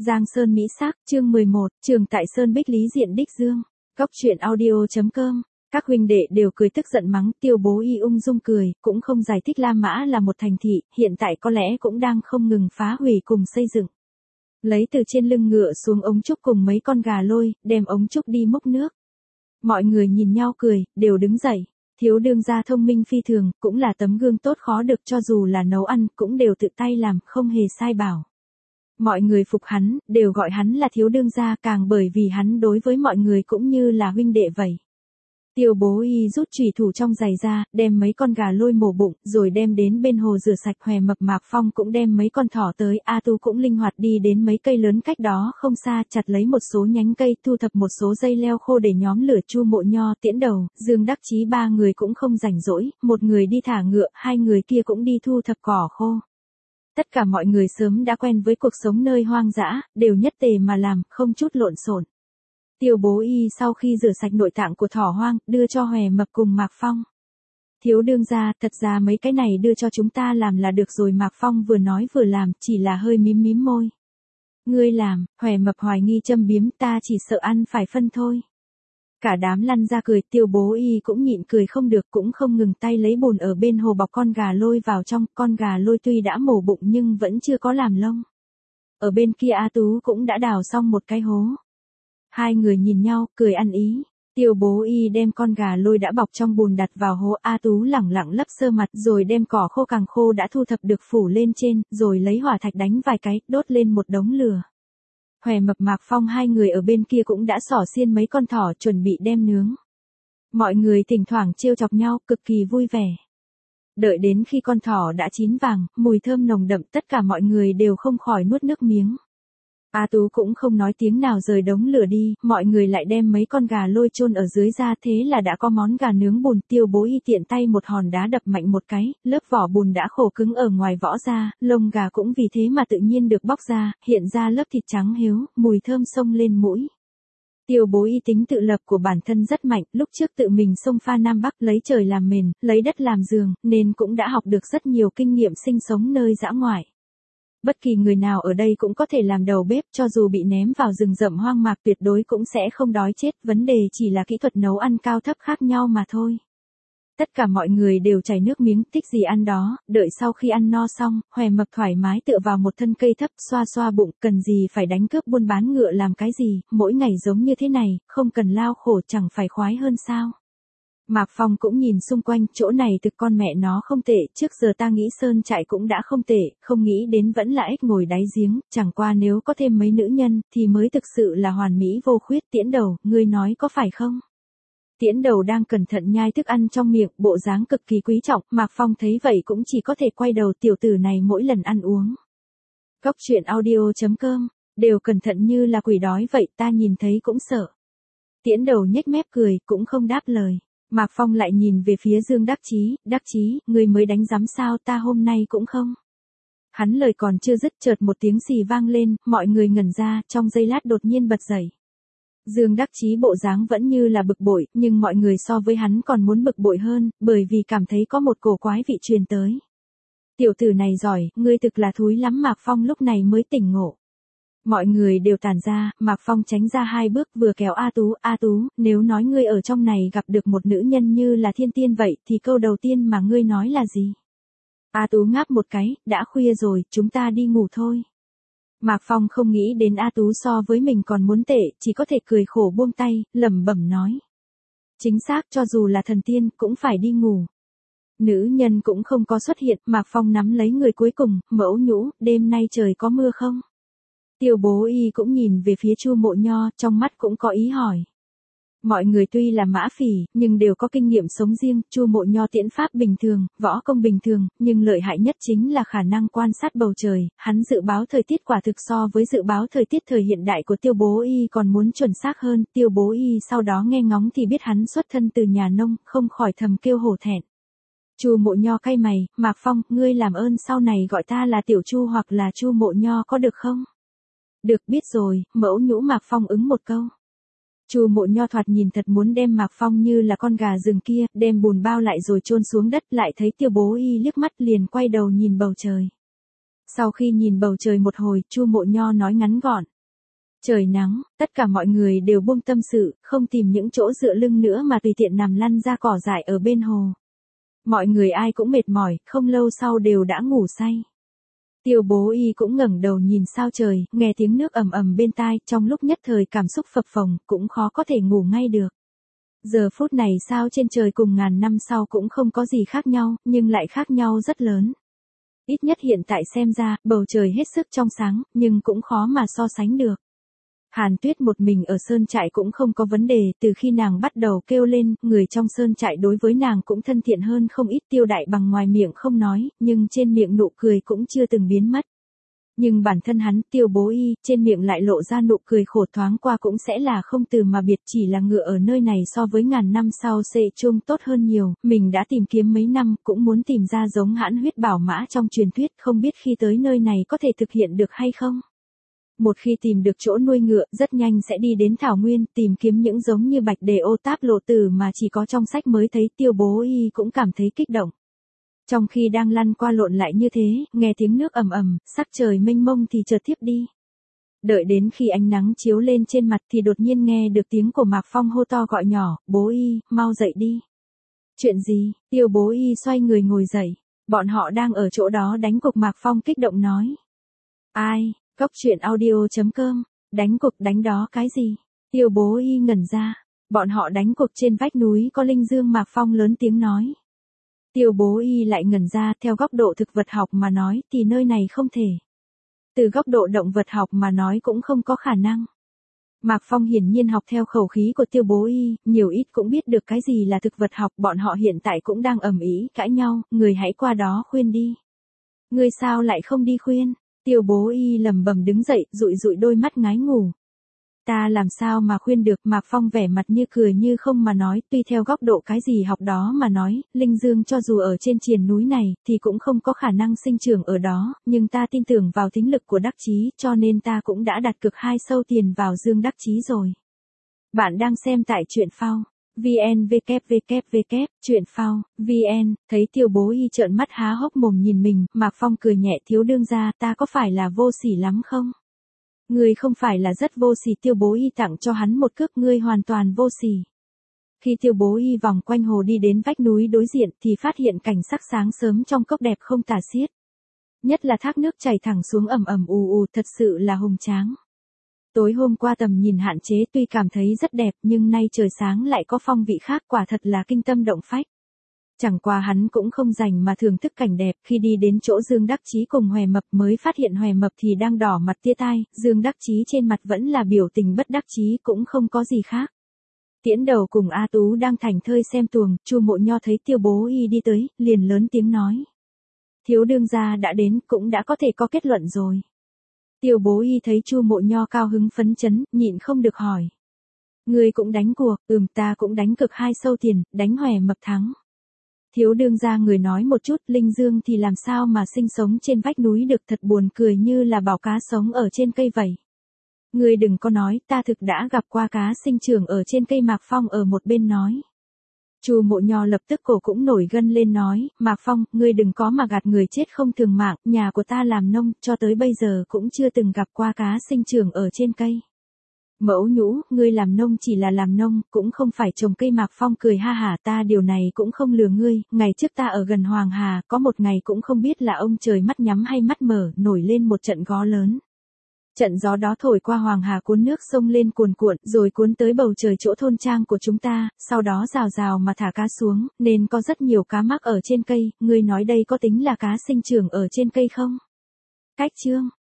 Giang Sơn Mỹ Sắc, chương 11, Trường tại Sơn Bích Lý diện đích dương. Góc truyện audio.com. Các huynh đệ đều cười tức giận mắng Tiêu Bố Y ung dung cười, cũng không giải thích La Mã là một thành thị, hiện tại có lẽ cũng đang không ngừng phá hủy cùng xây dựng. Lấy từ trên lưng ngựa xuống ống trúc cùng mấy con gà lôi, đem ống trúc đi múc nước. Mọi người nhìn nhau cười, đều đứng dậy. Thiếu đương gia thông minh phi thường, cũng là tấm gương tốt khó được, cho dù là nấu ăn, cũng đều tự tay làm, không hề sai bảo. Mọi người phục hắn, đều gọi hắn là thiếu đương gia, càng bởi vì hắn đối với mọi người cũng như là huynh đệ vậy. Tiêu Bố Y rút chùy thủ trong giày ra, đem mấy con gà lôi mổ bụng, rồi đem đến bên hồ rửa sạch. Hòe Mập Mạc Phong cũng đem mấy con thỏ tới, A Tu cũng linh hoạt đi đến mấy cây lớn cách đó không xa, chặt lấy một số nhánh cây, thu thập một số dây leo khô để nhóm lửa. Chu Mộ Nho, Tiễn Đầu, Dương Đắc Chí ba người cũng không rảnh rỗi, một người đi thả ngựa, hai người kia cũng đi thu thập cỏ khô. Tất cả mọi người sớm đã quen với cuộc sống nơi hoang dã, đều nhất tề mà làm, không chút lộn xộn. Tiêu Bố Y sau khi rửa sạch nội tạng của thỏ hoang, đưa cho Hòe Mập cùng Mạc Phong. Thiếu đương gia, thật ra mấy cái này đưa cho chúng ta làm là được rồi. Mạc Phong vừa nói vừa làm, chỉ là hơi mím mím môi. Ngươi làm, Hòe Mập hoài nghi châm biếm, ta chỉ sợ ăn phải phân thôi. Cả đám lăn ra cười, Tiêu Bố Y cũng nhịn cười không được, cũng không ngừng tay lấy bùn ở bên hồ bọc con gà lôi vào trong. Con gà lôi tuy đã mổ bụng nhưng vẫn chưa có làm lông. Ở bên kia A Tú cũng đã đào xong một cái hố. Hai người nhìn nhau, cười ăn ý. Tiêu Bố Y đem con gà lôi đã bọc trong bùn đặt vào hố. A Tú lẳng lặng lấp sơ mặt, rồi đem cỏ khô càng khô đã thu thập được phủ lên trên, rồi lấy hỏa thạch đánh vài cái, đốt lên một đống lửa. Hòe Mập Mạc Phong hai người ở bên kia cũng đã xỏ xiên mấy con thỏ chuẩn bị đem nướng. Mọi người thỉnh thoảng trêu chọc nhau, cực kỳ vui vẻ. Đợi đến khi con thỏ đã chín vàng, mùi thơm nồng đậm, tất cả mọi người đều không khỏi nuốt nước miếng. A Tú cũng không nói tiếng nào rời đống lửa đi, mọi người lại đem mấy con gà lôi chôn ở dưới ra, thế là đã có món gà nướng bùn. Tiêu Bố Y tiện tay một hòn đá đập mạnh một cái, lớp vỏ bùn đã khô cứng ở ngoài vỏ ra, lông gà cũng vì thế mà tự nhiên được bóc ra, hiện ra lớp thịt trắng hiếu, mùi thơm xông lên mũi. Tiêu Bố Y tính tự lập của bản thân rất mạnh, lúc trước tự mình xông pha Nam Bắc, lấy trời làm mền, lấy đất làm giường, nên cũng đã học được rất nhiều kinh nghiệm sinh sống nơi dã ngoại. Bất kỳ người nào ở đây cũng có thể làm đầu bếp, cho dù bị ném vào rừng rậm hoang mạc tuyệt đối cũng sẽ không đói chết, vấn đề chỉ là kỹ thuật nấu ăn cao thấp khác nhau mà thôi. Tất cả mọi người đều chảy nước miếng, thích gì ăn đó. Đợi sau khi ăn no xong, Hòe Mập thoải mái tựa vào một thân cây thấp, xoa xoa bụng, cần gì phải đánh cướp buôn bán ngựa làm cái gì, mỗi ngày giống như thế này, không cần lao khổ chẳng phải khoái hơn sao. Mạc Phong cũng nhìn xung quanh, chỗ này thực con mẹ nó không tệ, trước giờ ta nghĩ sơn trại cũng đã không tệ, không nghĩ đến vẫn là ếch ngồi đáy giếng, chẳng qua nếu có thêm mấy nữ nhân, thì mới thực sự là hoàn mỹ vô khuyết. Tiễn Đầu, ngươi nói có phải không? Tiễn Đầu đang cẩn thận nhai thức ăn trong miệng, bộ dáng cực kỳ quý trọng. Mạc Phong thấy vậy cũng chỉ có thể quay đầu, tiểu tử này mỗi lần ăn uống. Góc truyện audio.com, đều cẩn thận như là quỷ đói vậy, ta nhìn thấy cũng sợ. Tiễn Đầu nhếch mép cười, cũng không đáp lời. Mạc Phong lại nhìn về phía Dương Đắc Chí, ngươi mới đánh giám sao, ta hôm nay cũng không. Hắn lời còn chưa dứt, chợt một tiếng xì vang lên, mọi người ngẩn ra, trong giây lát đột nhiên bật dậy. Dương Đắc Chí bộ dáng vẫn như là bực bội, nhưng mọi người so với hắn còn muốn bực bội hơn, bởi vì cảm thấy có một cổ quái vị truyền tới. Tiểu tử này giỏi, ngươi thực là thúi lắm. Mạc Phong lúc này mới tỉnh ngộ. Mọi người đều tản ra, Mạc Phong tránh ra hai bước, vừa kéo A Tú, nếu nói ngươi ở trong này gặp được một nữ nhân như là thiên tiên vậy, thì câu đầu tiên mà ngươi nói là gì? A Tú ngáp một cái, đã khuya rồi, chúng ta đi ngủ thôi. Mạc Phong không nghĩ đến A Tú so với mình còn muốn tệ, chỉ có thể cười khổ buông tay, lẩm bẩm nói. Chính xác, cho dù là thần tiên, cũng phải đi ngủ. Nữ nhân cũng không có xuất hiện, Mạc Phong nắm lấy người cuối cùng, Mẫu Nhũ, đêm nay trời có mưa không? Tiêu Bố Y cũng nhìn về phía Chu Mộ Nho, trong mắt cũng có ý hỏi. Mọi người tuy là mã phỉ, nhưng đều có kinh nghiệm sống riêng. Chu Mộ Nho tiễn pháp bình thường, võ công bình thường, nhưng lợi hại nhất chính là khả năng quan sát bầu trời. Hắn dự báo thời tiết quả thực so với dự báo thời tiết thời hiện đại của Tiêu Bố Y còn muốn chuẩn xác hơn. Tiêu Bố Y sau đó nghe ngóng thì biết hắn xuất thân từ nhà nông, không khỏi thầm kêu hổ thẹn. Chu Mộ Nho cay mày, Mạc Phong, ngươi làm ơn sau này gọi ta là Tiểu Chu hoặc là Chu Mộ Nho có được không? Được, biết rồi. Mẫu Nhũ. Mạc Phong ứng một câu. Chu Mộ Nho thoạt nhìn thật muốn đem Mạc Phong như là con gà rừng kia, đem bùn bao lại rồi chôn xuống đất, lại thấy Tiêu Bố Y liếc mắt liền quay đầu nhìn bầu trời. Sau khi nhìn bầu trời một hồi, Chu Mộ Nho nói ngắn gọn. Trời nắng, tất cả mọi người đều buông tâm sự, không tìm những chỗ dựa lưng nữa mà tùy tiện nằm lăn ra cỏ dại ở bên hồ. Mọi người ai cũng mệt mỏi, không lâu sau đều đã ngủ say. Tiêu Bố Y cũng ngẩng đầu nhìn sao trời, nghe tiếng nước ầm ầm bên tai, trong lúc nhất thời cảm xúc phập phồng, cũng khó có thể ngủ ngay được. Giờ phút này sao trên trời cùng ngàn năm sau cũng không có gì khác nhau, nhưng lại khác nhau rất lớn. Ít nhất hiện tại xem ra, bầu trời hết sức trong sáng, nhưng cũng khó mà so sánh được. Hàn Tuyết một mình ở sơn trại cũng không có vấn đề, từ khi nàng bắt đầu kêu lên, người trong sơn trại đối với nàng cũng thân thiện hơn không ít. Tiêu Đại Bằng ngoài miệng không nói, nhưng trên miệng nụ cười cũng chưa từng biến mất. Nhưng bản thân hắn, Tiêu Bố Y, trên miệng lại lộ ra nụ cười khổ, thoáng qua cũng sẽ là không từ mà biệt, chỉ là ngựa ở nơi này so với ngàn năm sau sẽ chung tốt hơn nhiều, mình đã tìm kiếm mấy năm, cũng muốn tìm ra giống hãn huyết bảo mã trong truyền thuyết, không biết khi tới nơi này có thể thực hiện được hay không. Một khi tìm được chỗ nuôi ngựa, rất nhanh sẽ đi đến thảo nguyên, tìm kiếm những giống như bạch đề ô táp lộ tử mà chỉ có trong sách mới thấy. Tiêu Bố Y cũng cảm thấy kích động. Trong khi đang lăn qua lộn lại như thế, nghe tiếng nước ầm ầm, sắc trời mênh mông thì chợt thiếp đi. Đợi đến khi ánh nắng chiếu lên trên mặt thì đột nhiên nghe được tiếng của Mạc Phong hô to gọi nhỏ, Bố Y, mau dậy đi. Chuyện gì? Tiêu Bố Y xoay người ngồi dậy. Bọn họ đang ở chỗ đó đánh cục. Mạc Phong kích động nói. Ai? Cốc truyện audio.com, đánh cục đánh đó cái gì? Tiêu Bố Y ngẩn ra. Bọn họ đánh cục trên vách núi có linh dương. Mạc Phong lớn tiếng nói. Tiêu Bố Y lại ngẩn ra, theo góc độ thực vật học mà nói thì nơi này không thể. Từ góc độ động vật học mà nói cũng không có khả năng. Mạc Phong hiển nhiên học theo khẩu khí của Tiêu Bố Y, nhiều ít cũng biết được cái gì là thực vật học. Bọn họ hiện tại cũng đang ầm ĩ cãi nhau, người hãy qua đó khuyên đi. Ngươi sao lại không đi khuyên? Tiêu Bố Y lẩm bẩm đứng dậy, dụi dụi đôi mắt ngái ngủ. Ta làm sao mà khuyên được? Mạc Phong vẻ mặt như cười như không mà nói, tuy theo góc độ cái gì học đó mà nói, linh dương cho dù ở trên triền núi này, thì cũng không có khả năng sinh trưởng ở đó, nhưng ta tin tưởng vào thính lực của Đắc Chí, cho nên ta cũng đã đặt cược 2 sâu tiền vào Dương Đắc Chí rồi. Bạn đang xem tại truyện phao. VN www, truyện phao, VN, thấy Tiêu Bố Y trợn mắt há hốc mồm nhìn mình, Mạc Phong cười nhẹ, thiếu đương gia, ta có phải là vô sỉ lắm không? Ngươi không phải là rất vô sỉ. Tiêu Bố Y tặng cho hắn một cước, ngươi hoàn toàn vô sỉ. Khi Tiêu Bố Y vòng quanh hồ đi đến vách núi đối diện thì phát hiện cảnh sắc sáng sớm trong cốc đẹp không tả xiết. Nhất là thác nước chảy thẳng xuống ầm ầm ù ù, thật sự là hùng tráng. Tối hôm qua tầm nhìn hạn chế tuy cảm thấy rất đẹp nhưng nay trời sáng lại có phong vị khác, quả thật là kinh tâm động phách. Chẳng qua hắn cũng không rảnh mà thưởng thức cảnh đẹp, khi đi đến chỗ Dương Đắc Chí cùng Hòe Mập mới phát hiện Hòe Mập thì đang đỏ mặt tia tai, Dương Đắc Chí trên mặt vẫn là biểu tình bất đắc chí, cũng không có gì khác. Tiễn Đầu cùng A Tú đang thảnh thơi xem tuồng, Chu Mộ Nho thấy Tiêu Bố Y đi tới, liền lớn tiếng nói. Thiếu đương gia đã đến, cũng đã có thể có kết luận rồi. Tiêu Bố Y thấy Chu Mộ Nho cao hứng phấn chấn, nhịn không được hỏi. Ngươi cũng đánh cuộc? Ta cũng đánh cược 2 sâu tiền, đánh Hòe Mập thắng. Thiếu đương gia người nói một chút, linh dương thì làm sao mà sinh sống trên vách núi được, thật buồn cười, như là bảo cá sống ở trên cây vậy. Ngươi đừng có nói, ta thực đã gặp qua cá sinh trưởng ở trên cây. Mạc Phong ở một bên nói. Chu Mộ Nho lập tức cổ cũng nổi gân lên nói, Mạc Phong, ngươi đừng có mà gạt người chết không thường mạng, nhà của ta làm nông, cho tới bây giờ cũng chưa từng gặp qua cá sinh trưởng ở trên cây. Mẫu nhũ, ngươi làm nông chỉ là làm nông, cũng không phải trồng cây. Mạc Phong cười ha hả, ta điều này cũng không lừa ngươi, ngày trước ta ở gần Hoàng Hà, có một ngày cũng không biết là ông trời mắt nhắm hay mắt mở, nổi lên một trận gió lớn. Trận gió đó thổi qua Hoàng Hà cuốn nước sông lên cuồn cuộn, rồi cuốn tới bầu trời chỗ thôn trang của chúng ta, sau đó rào rào mà thả cá xuống, nên có rất nhiều cá mắc ở trên cây. Ngươi nói đây có tính là cá sinh trưởng ở trên cây không? Cách chương